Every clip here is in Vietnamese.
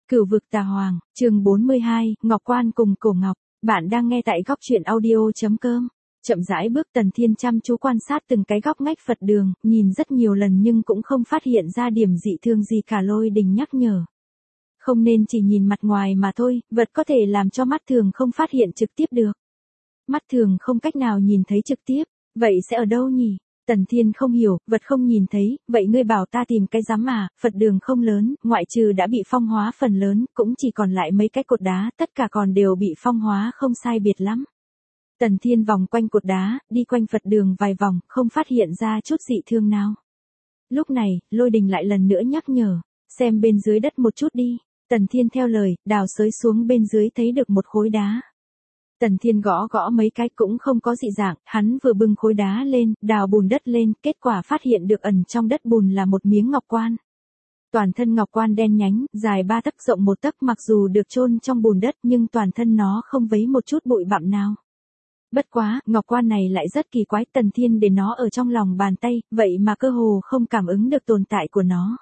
Cửu vực tà hoàng, chương 42, Ngọc Quan cùng Cổ Ngọc. Bạn đang nghe tại góc truyện audio.com. Chậm rãi bước Tần Thiên chăm chú quan sát từng cái góc ngách Phật đường, nhìn rất nhiều lần nhưng cũng không phát hiện ra điểm dị thương gì cả. Lôi Đình nhắc nhở. Không nên chỉ nhìn mặt ngoài mà thôi, vật có thể làm cho mắt thường không phát hiện trực tiếp được. Mắt thường không cách nào nhìn thấy trực tiếp, vậy sẽ ở đâu nhỉ? Tần Thiên không hiểu, vật không nhìn thấy, vậy ngươi bảo ta tìm cái rắm à? Phật đường không lớn, ngoại trừ đã bị phong hóa phần lớn, cũng chỉ còn lại mấy cái cột đá, tất cả còn đều bị phong hóa không sai biệt lắm. Tần Thiên vòng quanh cột đá, đi quanh Phật đường vài vòng, không phát hiện ra chút dị thương nào. Lúc này, Lôi Đình lại lần nữa nhắc nhở, xem bên dưới đất một chút đi. Tần Thiên theo lời, đào xới xuống bên dưới thấy được một khối đá. Tần Thiên gõ gõ mấy cái cũng không có dị dạng, hắn vừa bưng khối đá lên, đào bùn đất lên, kết quả phát hiện được ẩn trong đất bùn là một miếng ngọc quan. Toàn thân ngọc quan đen nhánh, dài 3 tấc rộng 1 tấc, mặc dù được chôn trong bùn đất nhưng toàn thân nó không vấy một chút bụi bặm nào. Bất quá, ngọc quan này lại rất kỳ quái, Tần Thiên để nó ở trong lòng bàn tay, vậy mà cơ hồ không cảm ứng được tồn tại của nó.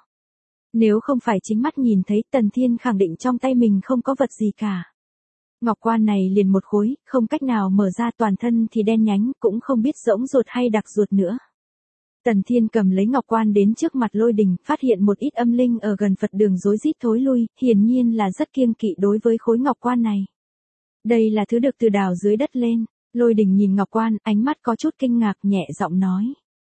Nếu không phải chính mắt nhìn thấy, Tần Thiên khẳng định trong tay mình không có vật gì cả. Ngọc quan này liền một khối, không cách nào mở ra, toàn thân thì đen nhánh, cũng không biết rỗng ruột hay đặc ruột nữa. Tần Thiên cầm lấy ngọc quan đến trước mặt Lôi Đình, phát hiện một ít âm linh ở gần Phật đường rối rít thối lui, hiển nhiên là rất kiêng kỵ đối với khối ngọc quan này. Đây là thứ được từ đào dưới đất lên. Lôi Đình nhìn ngọc quan, ánh mắt có chút kinh ngạc, nhẹ giọng nói.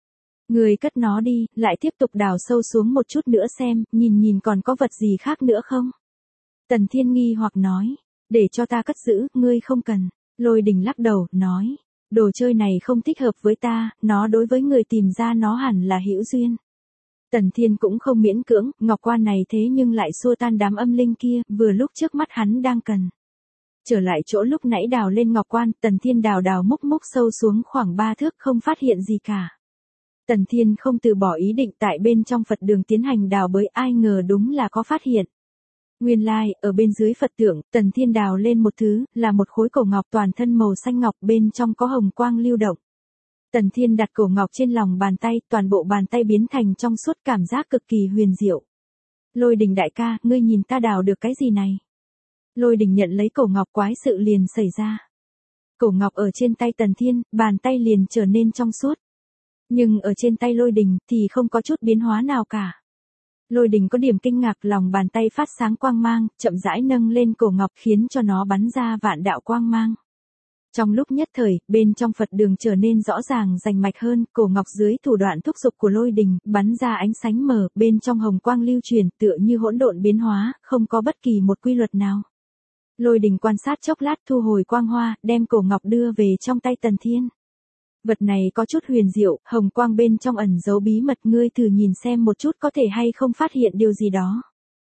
Người cất nó đi, lại tiếp tục đào sâu xuống một chút nữa xem, nhìn còn có vật gì khác nữa không? Tần Thiên nghi hoặc nói. Để cho ta cất giữ, ngươi không cần. Lôi Đình lắc đầu, nói. Đồ chơi này không thích hợp với ta, nó đối với người tìm ra nó hẳn là hữu duyên. Tần Thiên cũng không miễn cưỡng, ngọc quan này thế nhưng lại xua tan đám âm linh kia, vừa lúc trước mắt hắn đang cần. Trở lại chỗ lúc nãy đào lên ngọc quan, Tần Thiên đào múc sâu xuống khoảng 3 thước, không phát hiện gì cả. Tần Thiên không từ bỏ ý định tại bên trong Phật đường tiến hành đào bới, ai ngờ đúng là có phát hiện. Nguyên lai, ở bên dưới Phật tượng, Tần Thiên đào lên một thứ, là một khối cổ ngọc toàn thân màu xanh ngọc, bên trong có hồng quang lưu động. Tần Thiên đặt cổ ngọc trên lòng bàn tay, toàn bộ bàn tay biến thành trong suốt, cảm giác cực kỳ huyền diệu. Lôi Đình đại ca, ngươi nhìn ta đào được cái gì này? Lôi Đình nhận lấy cổ ngọc, quái sự liền xảy ra. Cổ ngọc ở trên tay Tần Thiên, bàn tay liền trở nên trong suốt. Nhưng ở trên tay Lôi Đình, thì không có chút biến hóa nào cả. Lôi Đình có điểm kinh ngạc, lòng bàn tay phát sáng quang mang, chậm rãi nâng lên cổ ngọc khiến cho nó bắn ra vạn đạo quang mang. Trong lúc nhất thời, bên trong Phật đường trở nên rõ ràng rành mạch hơn, cổ ngọc dưới thủ đoạn thúc giục của Lôi Đình, bắn ra ánh sáng mờ, bên trong hồng quang lưu truyền, tựa như hỗn độn biến hóa, không có bất kỳ một quy luật nào. Lôi Đình quan sát chốc lát, thu hồi quang hoa, đem cổ ngọc đưa về trong tay Tần Thiên. Vật này có chút huyền diệu, hồng quang bên trong ẩn giấu bí mật, ngươi thử nhìn xem một chút có thể hay không phát hiện điều gì đó.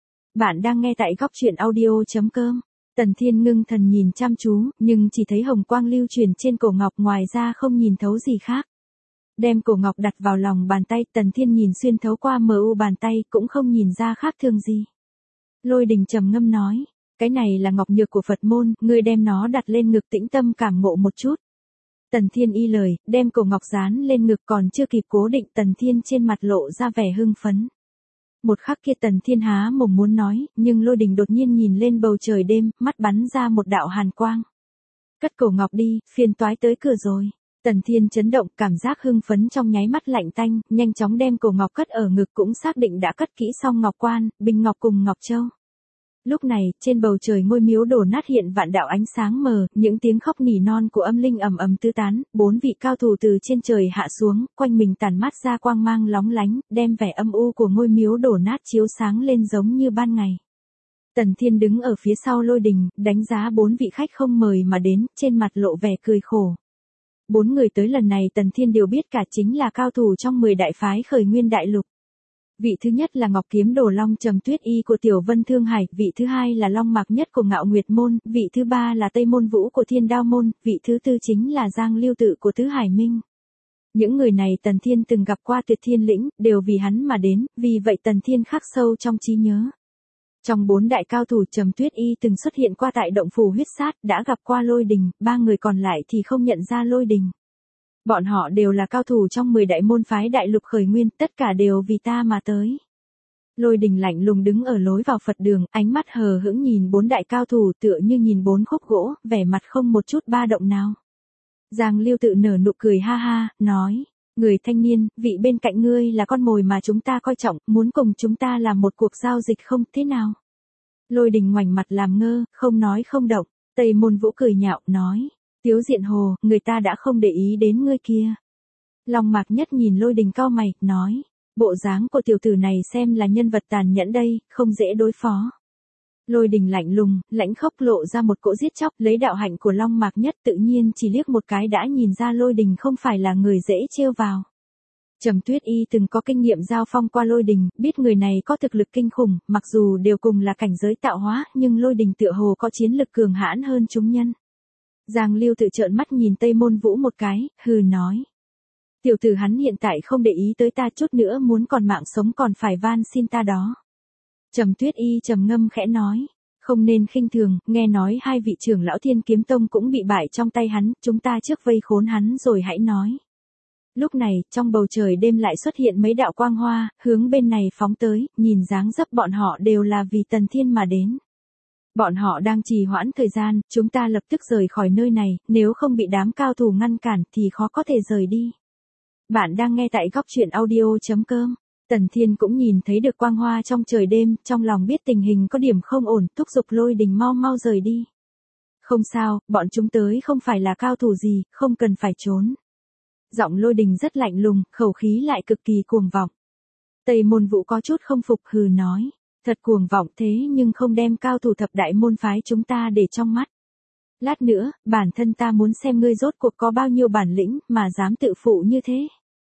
Bạn đang nghe tại góc truyện audio.com. Tần Thiên ngưng thần nhìn chăm chú, nhưng chỉ thấy hồng quang lưu truyền trên cổ ngọc, ngoài ra không nhìn thấu gì khác. Đem cổ ngọc đặt vào lòng bàn tay, Tần Thiên nhìn xuyên thấu qua mờ u bàn tay, cũng không nhìn ra khác thường gì. Lôi Đình trầm ngâm nói, cái này là ngọc nhược của Phật môn, ngươi đem nó đặt lên ngực tĩnh tâm cảm ngộ một chút. Tần Thiên y lời, đem cổ ngọc dán lên ngực, còn chưa kịp cố định, Tần Thiên trên mặt lộ ra vẻ hưng phấn. Một khắc kia Tần Thiên há mồm muốn nói, nhưng Lôi Đình đột nhiên nhìn lên bầu trời đêm, mắt bắn ra một đạo hàn quang. Cất cổ ngọc đi, phiền toái tới cửa rồi. Tần Thiên chấn động, cảm giác hưng phấn trong nháy mắt lạnh tanh, nhanh chóng đem cổ ngọc cất ở ngực, cũng xác định đã cất kỹ xong ngọc quan, bình ngọc cùng ngọc châu. Lúc này, trên bầu trời ngôi miếu đổ nát hiện vạn đạo ánh sáng mờ, những tiếng khóc nỉ non của âm linh ầm ầm tứ tán, 4 vị cao thủ từ trên trời hạ xuống, quanh mình tản mát ra quang mang lóng lánh, đem vẻ âm u của ngôi miếu đổ nát chiếu sáng lên giống như ban ngày. Tần Thiên đứng ở phía sau Lôi Đình, đánh giá 4 vị khách không mời mà đến, trên mặt lộ vẻ cười khổ. 4 người tới lần này Tần Thiên đều biết cả, chính là cao thủ trong 10 đại phái khởi nguyên đại lục. Vị thứ nhất là Ngọc Kiếm Đồ Long Trầm Tuyết Y của Tiểu Vân Thương Hải, vị thứ hai là Long Mạc Nhất của Ngạo Nguyệt Môn, vị thứ ba là Tây Môn Vũ của Thiên Đao Môn, vị thứ tư chính là Giang Lưu Tự của Tứ Hải Minh. Những người này Tần Thiên từng gặp qua Tuyệt Thiên Lĩnh, đều vì hắn mà đến, vì vậy Tần Thiên khắc sâu trong trí nhớ. Trong 4 đại cao thủ, Trầm Tuyết Y từng xuất hiện qua tại động phủ huyết sát, đã gặp qua Lôi Đình, 3 người còn lại thì không nhận ra Lôi Đình. Bọn họ đều là cao thủ trong 10 đại môn phái đại lục khởi nguyên, tất cả đều vì ta mà tới. Lôi Đình lạnh lùng đứng ở lối vào Phật đường, ánh mắt hờ hững nhìn 4 đại cao thủ tựa như nhìn 4 khúc gỗ, vẻ mặt không một chút ba động nào. Giang Lưu Tự nở nụ cười ha ha, nói, người thanh niên, vị bên cạnh ngươi là con mồi mà chúng ta coi trọng, muốn cùng chúng ta làm một cuộc giao dịch không, thế nào? Lôi Đình ngoảnh mặt làm ngơ, không nói không động. Tây Môn Vũ cười nhạo, nói, Tiếu Diện Hồ, người ta đã không để ý đến ngươi kia. Long Mạc Nhất nhìn Lôi Đình cau mày, nói, bộ dáng của tiểu tử này xem là nhân vật tàn nhẫn đây, không dễ đối phó. Lôi Đình lạnh lùng, lãnh khốc lộ ra một cỗ giết chóc, lấy đạo hạnh của Long Mạc Nhất tự nhiên chỉ liếc một cái đã nhìn ra Lôi Đình không phải là người dễ trêu vào. Trầm Tuyết Y từng có kinh nghiệm giao phong qua Lôi Đình, biết người này có thực lực kinh khủng, mặc dù đều cùng là cảnh giới tạo hóa, nhưng Lôi Đình tựa hồ có chiến lực cường hãn hơn chúng nhân. Giang Lưu Tự trợn mắt nhìn Tây Môn Vũ một cái, hừ nói. Tiểu tử hắn hiện tại không để ý tới ta, chút nữa muốn còn mạng sống còn phải van xin ta đó. Trầm Tuyết Y trầm ngâm khẽ nói, không nên khinh thường, nghe nói 2 vị trưởng lão Thiên Kiếm Tông cũng bị bại trong tay hắn, chúng ta trước vây khốn hắn rồi hãy nói. Lúc này, trong bầu trời đêm lại xuất hiện mấy đạo quang hoa, hướng bên này phóng tới, nhìn dáng dấp bọn họ đều là vì Tần Thiên mà đến. Bọn họ đang trì hoãn thời gian, chúng ta lập tức rời khỏi nơi này, nếu không bị đám cao thủ ngăn cản thì khó có thể rời đi. Bạn đang nghe tại góc truyện audio.com. Tần Thiên cũng nhìn thấy được quang hoa trong trời đêm, trong lòng biết tình hình có điểm không ổn, thúc giục Lôi Đình mau mau rời đi. Không sao, bọn chúng tới không phải là cao thủ gì, không cần phải trốn. Giọng Lôi Đình rất lạnh lùng, khẩu khí lại cực kỳ cuồng vọng. Tây Môn Vũ có chút không phục, hừ nói, thật cuồng vọng thế nhưng không đem cao thủ thập đại môn phái chúng ta để trong mắt. Lát nữa, bản thân ta muốn xem ngươi rốt cuộc có bao nhiêu bản lĩnh mà dám tự phụ như thế.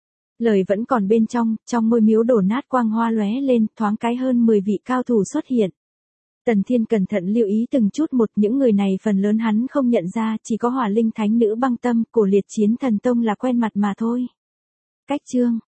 Lời vẫn còn bên trong ngôi miếu đổ nát quang hoa lóe lên, thoáng cái hơn 10 vị cao thủ xuất hiện. Tần Thiên cẩn thận lưu ý từng chút một, những người này phần lớn hắn không nhận ra, chỉ có Hỏa Linh Thánh Nữ Băng Tâm, Cổ Liệt Chiến Thần Tông là quen mặt mà thôi. Cách chương